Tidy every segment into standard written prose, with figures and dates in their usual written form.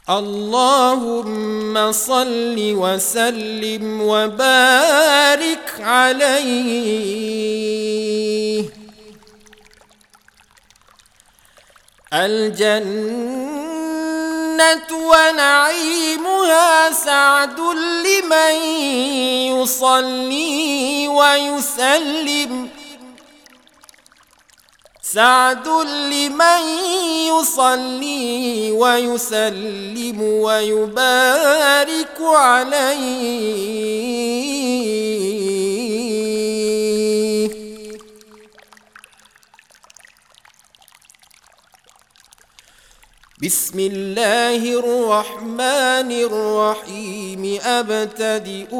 اللهم صل وسلم وبارك عليه. الجنة ونعيمها سعد لمن يصلي ويسلم، سعد لمن يصلي ويسلم ويبارك عليه. بسم الله الرحمن الرحيم. أبتدئ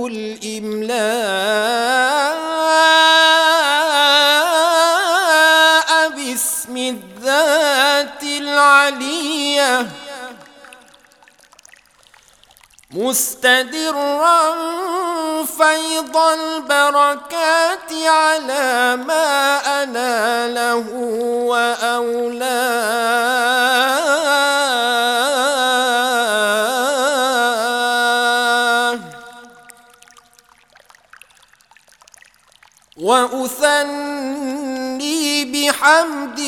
الإملاء باسم الذات العلية، مستدرا فيض البركات على ما أناله وأولاه، وأثني بحمد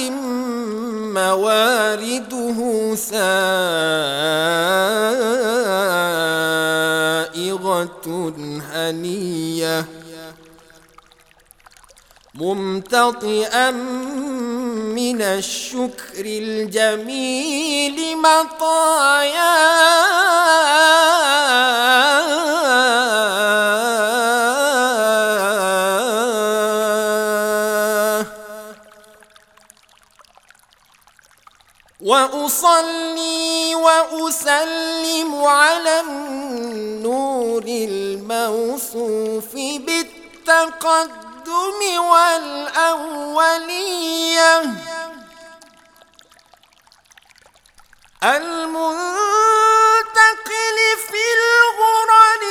موارده سائغة هنية، ممتطئا من الشكر الجميل مطاياه. وأصلي وأسلم على النور الموصوف بالتقدم والأولية، المنتقل في الغرر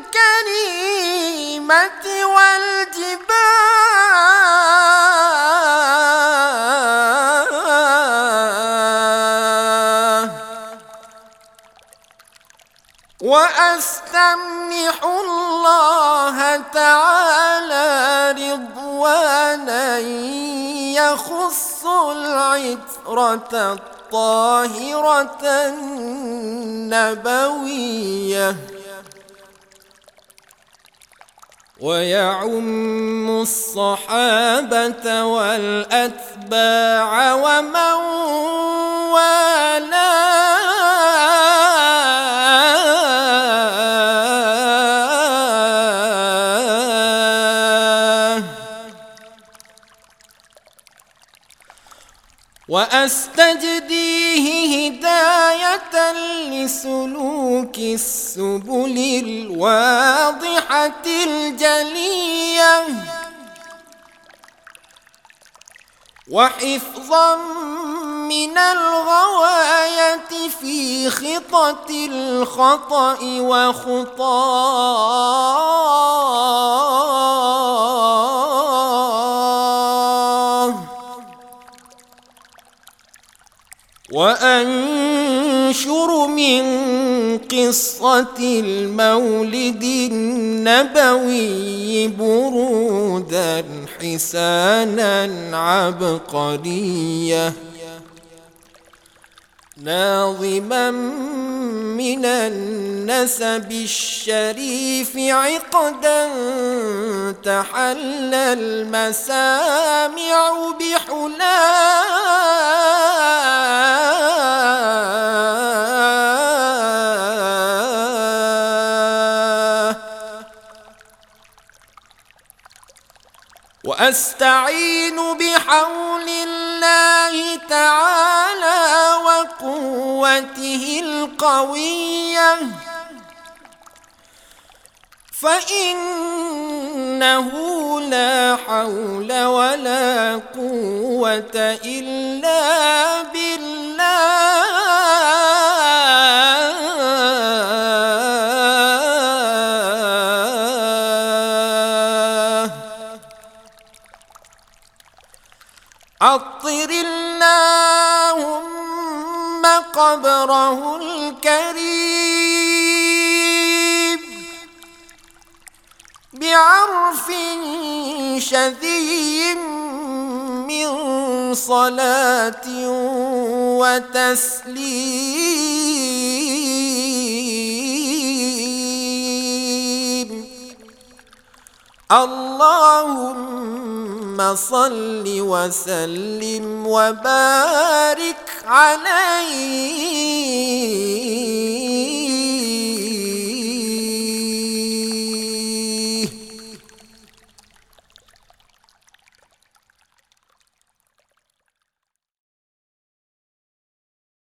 الكريمة والجباه، وأستمنح الله تعالى رضوانا يخص العترة الطاهرة النبوية، ويعم الصحابة والأتباع ومن والاه. وأستجديه هداية لسلوك السبل الواضحة الجلية، وحفظا من الغواية في خطط الخطأ وخطاه، وأنشر من قصة المولد النبوي برودا حسانا عبقرية، ناظما من النسب الشريف عقدا تحلى المسامع بحلاه. وأستعين بحول الله تعالى وقوته القوية، فإنه لا حول ولا قوة إلا بالله. عطر اللهم قبره الكريم بعرف شذي من صلاة وتسليم. اللهم صل وسلم وبارك عليه